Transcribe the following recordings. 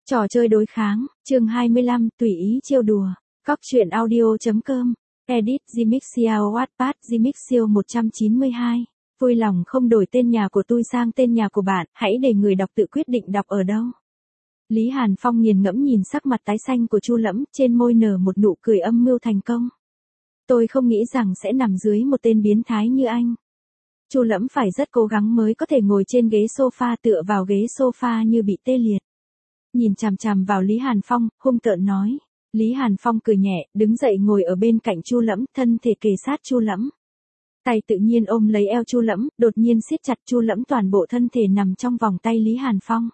Trò chơi đối kháng, chương 25, tùy ý trêu đùa. Cóc truyện audio.com. Edit Gmixio Wattpad Gmixio 192. Vui lòng không đổi tên nhà của tôi sang tên nhà của bạn, hãy để người đọc tự quyết định đọc ở đâu. Lý Hàn Phong nghiền ngẫm nhìn sắc mặt tái xanh của Chu Lẫm, trên môi nở một nụ cười âm mưu thành công. Tôi không nghĩ rằng sẽ nằm dưới một tên biến thái như anh. Chu Lẫm phải rất cố gắng mới có thể ngồi trên ghế sofa tựa vào ghế sofa như bị tê liệt. Nhìn chằm chằm vào Lý Hàn Phong, hung tợn nói. Lý Hàn Phong cười nhẹ, đứng dậy ngồi ở bên cạnh Chu Lẫm, thân thể kề sát Chu Lẫm. Tay tự nhiên ôm lấy eo Chu Lẫm, đột nhiên siết chặt Chu Lẫm, toàn bộ thân thể nằm trong vòng tay Lý Hàn Phong.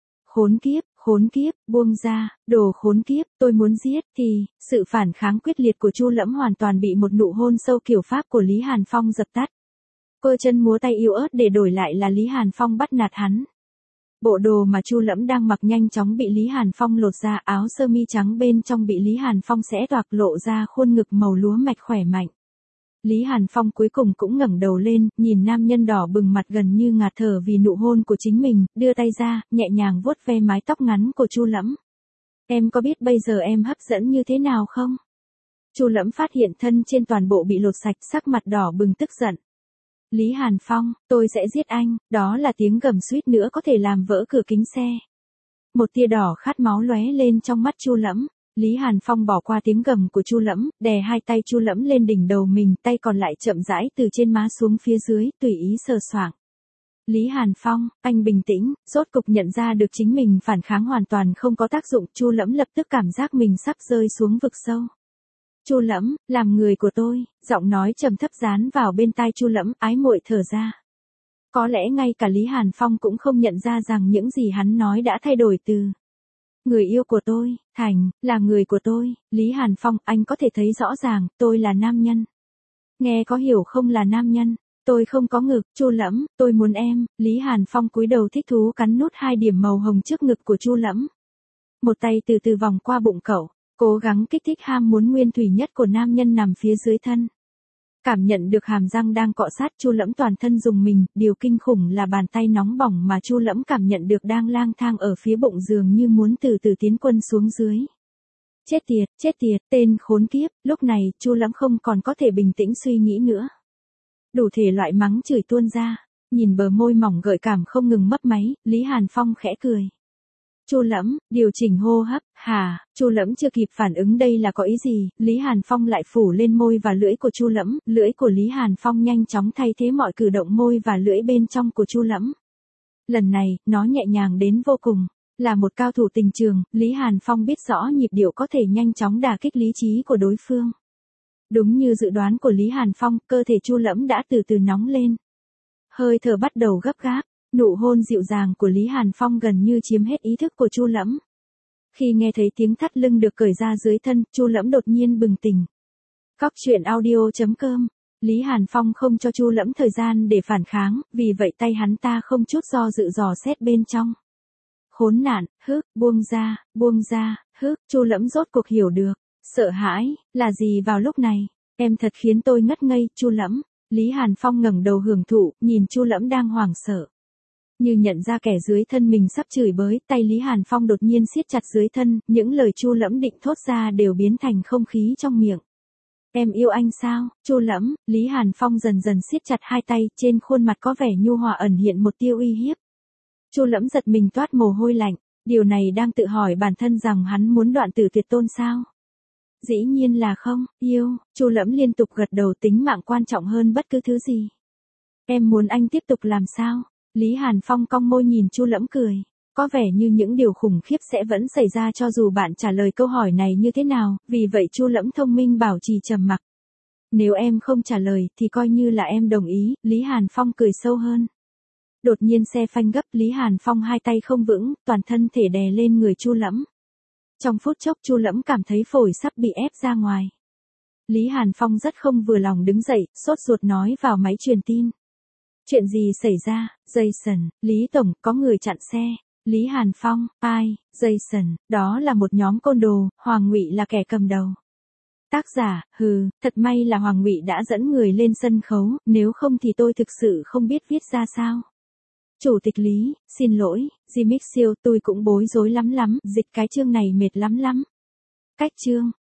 Khốn kiếp, buông ra, đồ khốn kiếp, tôi muốn giết, thì, sự phản kháng quyết liệt của Chu Lẫm hoàn toàn bị một nụ hôn sâu kiểu Pháp của Lý Hàn Phong dập tắt. Cơ chân múa tay yếu ớt để đổi lại là Lý Hàn Phong bắt nạt hắn. Bộ đồ mà Chu Lẫm đang mặc nhanh chóng bị Lý Hàn Phong lột ra, áo sơ mi trắng bên trong bị Lý Hàn Phong xé toạc lộ ra khuôn ngực màu lúa mạch khỏe mạnh. Lý Hàn Phong cuối cùng cũng ngẩng đầu lên, nhìn nam nhân đỏ bừng mặt gần như ngạt thở vì nụ hôn của chính mình, đưa tay ra, nhẹ nhàng vuốt ve mái tóc ngắn của Chu Lẫm. Em có biết bây giờ em hấp dẫn như thế nào không? Chu Lẫm phát hiện thân trên toàn bộ bị lột sạch, sắc mặt đỏ bừng tức giận. Lý Hàn Phong, tôi sẽ giết anh, đó là tiếng gầm suýt nữa có thể làm vỡ cửa kính xe. Một tia đỏ khát máu lóe lên trong mắt Chu Lẫm. Lý Hàn Phong bỏ qua tiếng gầm của Chu Lẫm, đè hai tay Chu Lẫm lên đỉnh đầu mình, tay còn lại chậm rãi từ trên má xuống phía dưới, tùy ý sờ soạng. Lý Hàn Phong, anh bình tĩnh, rốt cục nhận ra được chính mình phản kháng hoàn toàn không có tác dụng, Chu Lẫm lập tức cảm giác mình sắp rơi xuống vực sâu. Chu Lẫm, làm người của tôi, giọng nói trầm thấp dán vào bên tai Chu Lẫm, ái muội thở ra. Có lẽ ngay cả Lý Hàn Phong cũng không nhận ra rằng những gì hắn nói đã thay đổi từ người yêu của tôi, thành, là người của tôi. Lý Hàn Phong, anh có thể thấy rõ ràng, tôi là nam nhân. Nghe có hiểu không, là nam nhân, tôi không có ngực. Chu Lẫm, tôi muốn em. Lý Hàn Phong cúi đầu thích thú cắn nút 2 điểm màu hồng trước ngực của Chu Lẫm. Một tay từ từ vòng qua bụng cậu, cố gắng kích thích ham muốn nguyên thủy nhất của nam nhân nằm phía dưới thân. Cảm nhận được hàm răng đang cọ sát, Chu Lẫm toàn thân rùng mình, điều kinh khủng là bàn tay nóng bỏng mà Chu Lẫm cảm nhận được đang lang thang ở phía bụng giường như muốn từ từ tiến quân xuống dưới. Chết tiệt, tên khốn kiếp. Lúc này, Chu Lẫm không còn có thể bình tĩnh suy nghĩ nữa. Đủ thể loại mắng chửi tuôn ra, nhìn bờ môi mỏng gợi cảm không ngừng mấp máy, Lý Hàn Phong khẽ cười. Chu Lẫm, điều chỉnh hô hấp, hả? Chu Lẫm chưa kịp phản ứng đây là có ý gì, Lý Hàn Phong lại phủ lên môi và lưỡi của Chu Lẫm, lưỡi của Lý Hàn Phong nhanh chóng thay thế mọi cử động môi và lưỡi bên trong của Chu Lẫm. Lần này, nó nhẹ nhàng đến vô cùng. Là một cao thủ tình trường, Lý Hàn Phong biết rõ nhịp điệu có thể nhanh chóng đả kích lý trí của đối phương. Đúng như dự đoán của Lý Hàn Phong, cơ thể Chu Lẫm đã từ từ nóng lên. Hơi thở bắt đầu gấp gáp. Nụ hôn dịu dàng của Lý Hàn Phong gần như chiếm hết ý thức của Chu Lẫm. Khi nghe thấy tiếng thắt lưng được cởi ra dưới thân, Chu Lẫm đột nhiên bừng tỉnh. Cóc truyện audio.com. Lý Hàn Phong không cho Chu Lẫm thời gian để phản kháng, vì vậy tay hắn ta không chút do dự dò xét bên trong. Khốn nạn, buông ra, Chu Lẫm rốt cuộc hiểu được. Sợ hãi, là gì vào lúc này? Em thật khiến tôi ngất ngây, Chu Lẫm. Lý Hàn Phong ngẩng đầu hưởng thụ, nhìn Chu Lẫm đang hoảng sợ. Như nhận ra kẻ dưới thân mình sắp chửi bới, tay Lý Hàn Phong đột nhiên siết chặt dưới thân, những lời Chu Lẫm định thốt ra đều biến thành không khí trong miệng. Em yêu anh sao? Chu Lẫm, Lý Hàn Phong dần dần siết chặt hai tay, trên khuôn mặt có vẻ nhu hòa ẩn hiện một tia uy hiếp. Chu Lẫm giật mình toát mồ hôi lạnh, điều này đang tự hỏi bản thân rằng hắn muốn đoạn tử tuyệt tôn sao? Dĩ nhiên là không, yêu. Chu Lẫm liên tục gật đầu, tính mạng quan trọng hơn bất cứ thứ gì. Em muốn anh tiếp tục làm sao? Lý Hàn Phong cong môi nhìn Chu Lẫm cười. Có vẻ như những điều khủng khiếp sẽ vẫn xảy ra cho dù bạn trả lời câu hỏi này như thế nào, vì vậy Chu Lẫm thông minh bảo trì trầm mặc. Nếu em không trả lời thì coi như là em đồng ý, Lý Hàn Phong cười sâu hơn. Đột nhiên xe phanh gấp, Lý Hàn Phong hai tay không vững, toàn thân thể đè lên người Chu Lẫm. Trong phút chốc Chu Lẫm cảm thấy phổi sắp bị ép ra ngoài. Lý Hàn Phong rất không vừa lòng đứng dậy, sốt ruột nói vào máy truyền tin. Chuyện gì xảy ra? Jason, Lý Tổng, có người chặn xe. Lý Hàn Phong, ai? Jason, đó là một nhóm côn đồ, Hoàng Ngụy là kẻ cầm đầu. Tác giả, thật may là Hoàng Ngụy đã dẫn người lên sân khấu, nếu không thì tôi thực sự không biết viết ra sao. Chủ tịch Lý, xin lỗi, Jimmy Siêu, tôi cũng bối rối lắm lắm, dịch cái chương này mệt lắm lắm. Cách chương.